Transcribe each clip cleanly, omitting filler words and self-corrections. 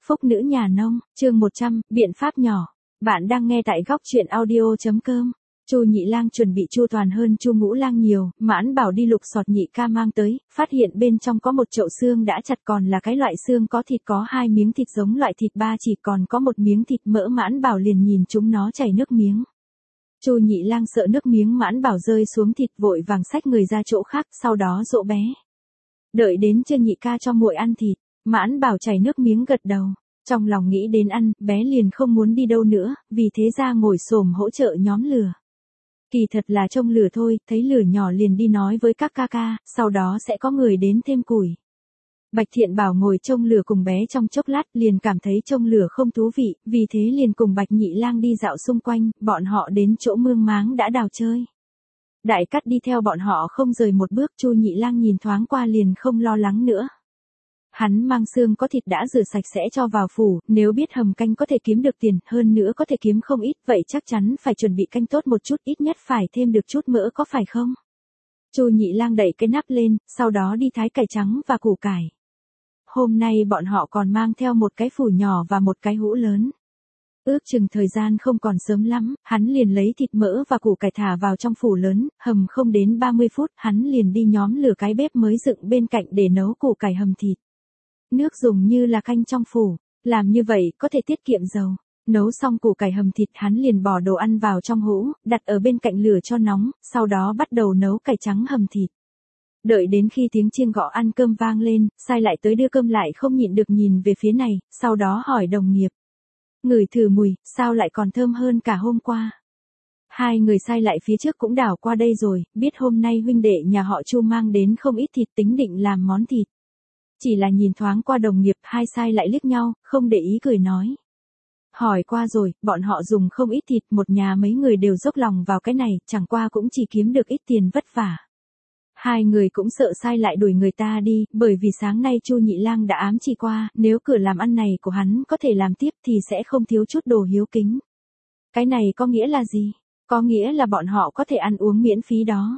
Phúc nữ nhà nông, chương 100, biện pháp nhỏ. Bạn đang nghe tại góc truyện audio.com. Chu Nhị Lang chuẩn bị chu toàn hơn Chu Ngũ Lang nhiều, Mãn Bảo đi lục sọt Nhị Ca mang tới, phát hiện bên trong có một chậu xương đã chặt, còn là cái loại xương có thịt, có 2 miếng thịt giống loại thịt ba chỉ, còn có 1 miếng thịt mỡ. Mãn Bảo liền nhìn chúng nó chảy nước miếng. Chu Nhị Lang sợ nước miếng Mãn Bảo rơi xuống thịt, vội vàng xách người ra chỗ khác, sau đó dỗ bé. Đợi đến trưa Nhị Ca cho muội ăn thịt, Mãn Bảo chảy nước miếng gật đầu. Trong lòng nghĩ đến ăn, bé liền không muốn đi đâu nữa, vì thế ra ngồi xổm hỗ trợ nhóm lửa. Kỳ thật là trông lửa thôi, thấy lửa nhỏ liền đi nói với các ca ca, sau đó sẽ có người đến thêm củi. Bạch Thiện Bảo ngồi trông lửa cùng bé trong chốc lát, liền cảm thấy trông lửa không thú vị, vì thế liền cùng Bạch Nhị Lang đi dạo xung quanh, bọn họ đến chỗ mương máng đã đào chơi. Đại Cát đi theo bọn họ không rời một bước, Chu Nhị Lang nhìn thoáng qua liền không lo lắng nữa. Hắn mang xương có thịt đã rửa sạch sẽ cho vào phủ, nếu biết hầm canh có thể kiếm được tiền, hơn nữa có thể kiếm không ít, vậy chắc chắn phải chuẩn bị canh tốt một chút, ít nhất phải thêm được chút mỡ, có phải không? Chu Nhị Lang đẩy cái nắp lên, sau đó đi thái cải trắng và củ cải. Hôm nay bọn họ còn mang theo một cái phủ nhỏ và một cái hũ lớn. Ước chừng thời gian không còn sớm lắm, hắn liền lấy thịt mỡ và củ cải thả vào trong phủ lớn, hầm không đến 30 phút, hắn liền đi nhóm lửa cái bếp mới dựng bên cạnh để nấu củ cải hầm thịt. Nước dùng như là canh trong phủ, làm như vậy có thể tiết kiệm dầu. Nấu xong củ cải hầm thịt, hắn liền bỏ đồ ăn vào trong hũ, đặt ở bên cạnh lửa cho nóng, sau đó bắt đầu nấu cải trắng hầm thịt. Đợi đến khi tiếng chiêng gõ ăn cơm vang lên, Sai lại tới đưa cơm, lại không nhịn được nhìn về phía này, sau đó hỏi đồng nghiệp. Ngửi thử mùi, sao lại còn thơm hơn cả hôm qua? Hai người Sai lại phía trước cũng đảo qua đây rồi, biết hôm nay huynh đệ nhà họ Chu mang đến không ít thịt, tính định làm món thịt. Chỉ là nhìn thoáng qua đồng nghiệp, hai Sai lại liếc nhau, không để ý cười nói. Hỏi qua rồi, bọn họ dùng không ít thịt, một nhà mấy người đều dốc lòng vào cái này, chẳng qua cũng chỉ kiếm được ít tiền vất vả. Hai người cũng sợ Sai lại đuổi người ta đi, bởi vì sáng nay Chu Nhị Lang đã ám chỉ qua, nếu cửa làm ăn này của hắn có thể làm tiếp thì sẽ không thiếu chút đồ hiếu kính. Cái này có nghĩa là gì? Có nghĩa là bọn họ có thể ăn uống miễn phí đó.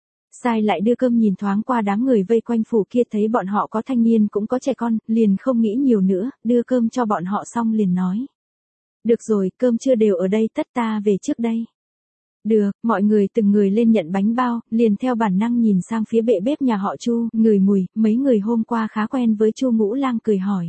Sai lại đưa cơm, nhìn thoáng qua đám người vây quanh phủ kia, thấy bọn họ có thanh niên cũng có trẻ con, liền không nghĩ nhiều nữa, đưa cơm cho bọn họ xong liền nói. Được rồi, cơm trưa đều ở đây, tất ta về trước đây. Được, mọi người từng người lên nhận bánh bao, liền theo bản năng nhìn sang phía bệ bếp nhà họ Chu, ngửi mùi, mấy người hôm qua khá quen với Chu Ngũ Lang cười hỏi.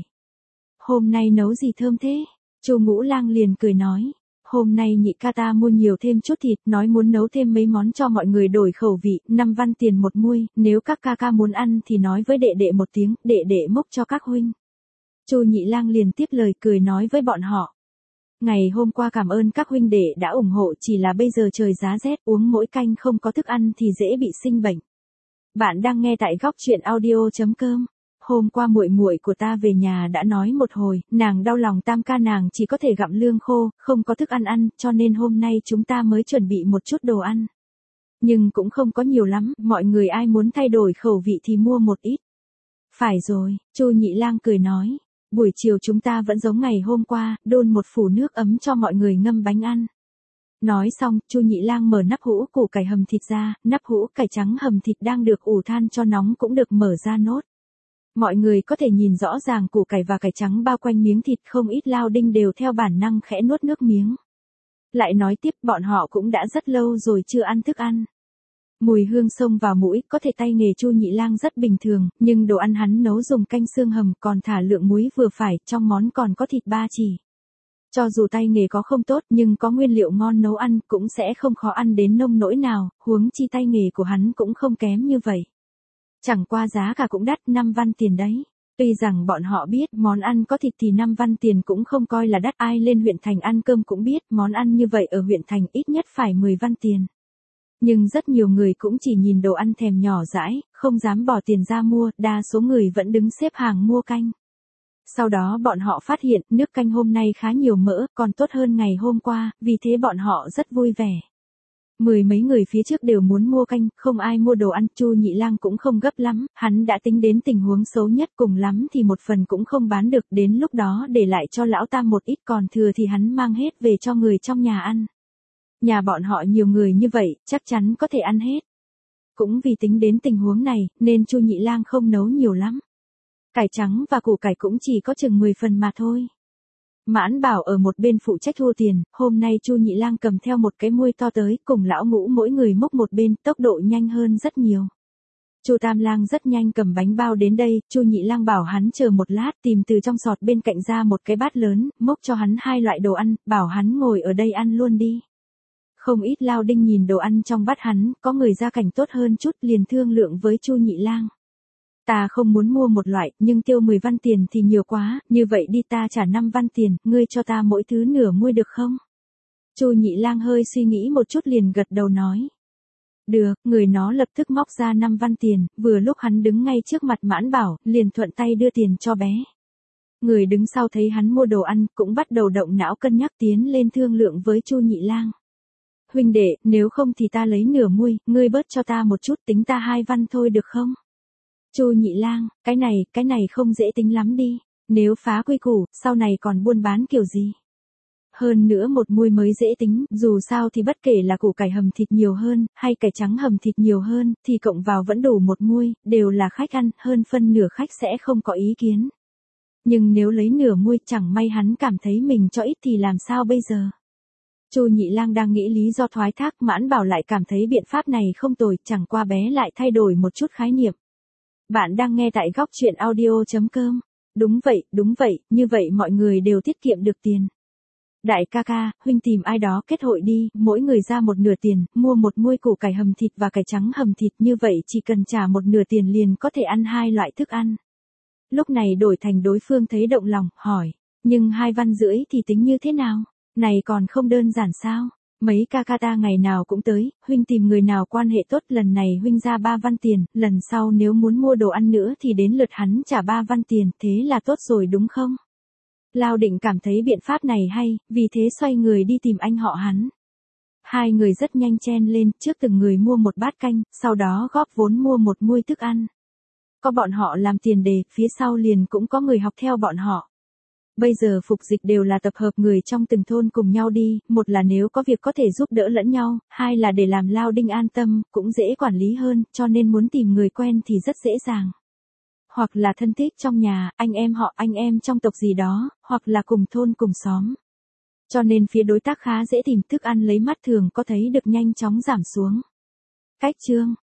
Hôm nay nấu gì thơm thế? Chu Ngũ Lang liền cười nói. Hôm nay Nhị ca ta mua nhiều thêm chút thịt, nói muốn nấu thêm mấy món cho mọi người đổi khẩu vị, 5 văn tiền một muôi, nếu các ca ca muốn ăn thì nói với đệ đệ một tiếng, đệ đệ múc cho các huynh. Chu Nhị Lang liền tiếp lời cười nói với bọn họ. Ngày hôm qua cảm ơn các huynh đệ đã ủng hộ, chỉ là bây giờ trời giá rét, uống mỗi canh không có thức ăn thì dễ bị sinh bệnh. Bạn đang nghe tại góc truyện audio.com. Hôm qua muội muội của ta về nhà đã nói một hồi, nàng đau lòng Tam ca nàng chỉ có thể gặm lương khô, không có thức ăn ăn, cho nên hôm nay chúng ta mới chuẩn bị một chút đồ ăn. Nhưng cũng không có nhiều lắm, mọi người ai muốn thay đổi khẩu vị thì mua một ít. Phải rồi, Chu Nhị Lang cười nói, buổi chiều chúng ta vẫn giống ngày hôm qua, đun một phủ nước ấm cho mọi người ngâm bánh ăn. Nói xong, Chu Nhị Lang mở nắp hũ củ cải hầm thịt ra, nắp hũ cải trắng hầm thịt đang được ủ than cho nóng cũng được mở ra nốt. Mọi người có thể nhìn rõ ràng củ cải và cải trắng bao quanh miếng thịt, không ít lao đinh đều theo bản năng khẽ nuốt nước miếng. Lại nói tiếp, bọn họ cũng đã rất lâu rồi chưa ăn thức ăn. Mùi hương xông vào mũi, có thể tay nghề Chu Nhị Lang rất bình thường, nhưng đồ ăn hắn nấu dùng canh xương hầm, còn thả lượng muối vừa phải, trong món còn có thịt ba chỉ. Cho dù tay nghề có không tốt, nhưng có nguyên liệu ngon nấu ăn cũng sẽ không khó ăn đến nông nỗi nào, huống chi tay nghề của hắn cũng không kém như vậy. Chẳng qua giá cả cũng đắt, 5 văn tiền đấy. Tuy rằng bọn họ biết món ăn có thịt thì 5 văn tiền cũng không coi là đắt, ai lên huyện thành ăn cơm cũng biết món ăn như vậy ở huyện thành ít nhất phải 10 văn tiền. Nhưng rất nhiều người cũng chỉ nhìn đồ ăn thèm nhỏ dãi, không dám bỏ tiền ra mua, đa số người vẫn đứng xếp hàng mua canh. Sau đó bọn họ phát hiện nước canh hôm nay khá nhiều mỡ, còn tốt hơn ngày hôm qua, vì thế bọn họ rất vui vẻ. 10 mấy người phía trước đều muốn mua canh, không ai mua đồ ăn, Chu Nhị Lang cũng không gấp lắm, hắn đã tính đến tình huống xấu nhất, cùng lắm thì một phần cũng không bán được, đến lúc đó để lại cho lão Tam một ít, còn thừa thì hắn mang hết về cho người trong nhà ăn. Nhà bọn họ nhiều người như vậy, chắc chắn có thể ăn hết. Cũng vì tính đến tình huống này, nên Chu Nhị Lang không nấu nhiều lắm. Cải trắng và củ cải cũng chỉ có chừng 10 phần mà thôi. Mãn Bảo ở một bên phụ trách thu tiền, hôm nay Chu Nhị Lang cầm theo một cái muôi to tới, cùng lão Ngũ mỗi người múc một bên, tốc độ nhanh hơn rất nhiều. Chu Tam Lang rất nhanh cầm bánh bao đến đây, Chu Nhị Lang bảo hắn chờ một lát, tìm từ trong sọt bên cạnh ra một cái bát lớn, múc cho hắn 2 loại đồ ăn, bảo hắn ngồi ở đây ăn luôn đi. Không ít lao đinh nhìn đồ ăn trong bát hắn, có người gia cảnh tốt hơn chút liền thương lượng với Chu Nhị Lang. Ta không muốn mua một loại, nhưng tiêu 10 văn tiền thì nhiều quá, như vậy đi ta trả 5 văn tiền, ngươi cho ta mỗi thứ nửa muôi được không? Chu Nhị Lang hơi suy nghĩ một chút liền gật đầu nói. Được, người nó lập tức móc ra 5 văn tiền, vừa lúc hắn đứng ngay trước mặt Mãn Bảo, liền thuận tay đưa tiền cho bé. Người đứng sau thấy hắn mua đồ ăn, cũng bắt đầu động não cân nhắc tiến lên thương lượng với Chu Nhị Lang. Huynh đệ, nếu không thì ta lấy nửa muôi, ngươi bớt cho ta một chút tính ta 2 văn thôi được không? Chu Nhị Lang, cái này không dễ tính lắm đi, nếu phá quy củ, sau này còn buôn bán kiểu gì? Hơn nữa một muôi mới dễ tính, dù sao thì bất kể là củ cải hầm thịt nhiều hơn, hay cải trắng hầm thịt nhiều hơn, thì cộng vào vẫn đủ một muôi, đều là khách ăn, hơn phân nửa khách sẽ không có ý kiến. Nhưng nếu lấy nửa muôi chẳng may hắn cảm thấy mình cho ít thì làm sao bây giờ? Chu Nhị Lang đang nghĩ lý do thoái thác, Mãn Bảo lại cảm thấy biện pháp này không tồi, chẳng qua bé lại thay đổi một chút khái niệm. Bạn đang nghe tại góc truyện audio.com. Đúng vậy, như vậy mọi người đều tiết kiệm được tiền. Đại ca ca, huynh tìm ai đó kết hội đi, mỗi người ra một nửa tiền, mua một muôi củ cải hầm thịt và cải trắng hầm thịt, như vậy chỉ cần trả một nửa tiền liền có thể ăn 2 loại thức ăn. Lúc này đổi thành đối phương thấy động lòng, hỏi, nhưng 2 văn rưỡi thì tính như thế nào? Này còn không đơn giản sao? Mấy ca ca ta ngày nào cũng tới, huynh tìm người nào quan hệ tốt, lần này huynh ra 3 văn tiền, lần sau nếu muốn mua đồ ăn nữa thì đến lượt hắn trả 3 văn tiền, thế là tốt rồi đúng không? Lao Định cảm thấy biện pháp này hay, vì thế xoay người đi tìm anh họ hắn. Hai người rất nhanh chen lên, trước từng người mua một bát canh, sau đó góp vốn mua một muôi thức ăn. Có bọn họ làm tiền đề, phía sau liền cũng có người học theo bọn họ. Bây giờ phục dịch đều là tập hợp người trong từng thôn cùng nhau đi, một là nếu có việc có thể giúp đỡ lẫn nhau, hai là để làm Lao Đinh an tâm, cũng dễ quản lý hơn, cho nên muốn tìm người quen thì rất dễ dàng. Hoặc là thân thích trong nhà, anh em họ, anh em trong tộc gì đó, hoặc là cùng thôn cùng xóm. Cho nên phía đối tác khá dễ tìm, thức ăn lấy mắt thường có thấy được nhanh chóng giảm xuống. Cách chương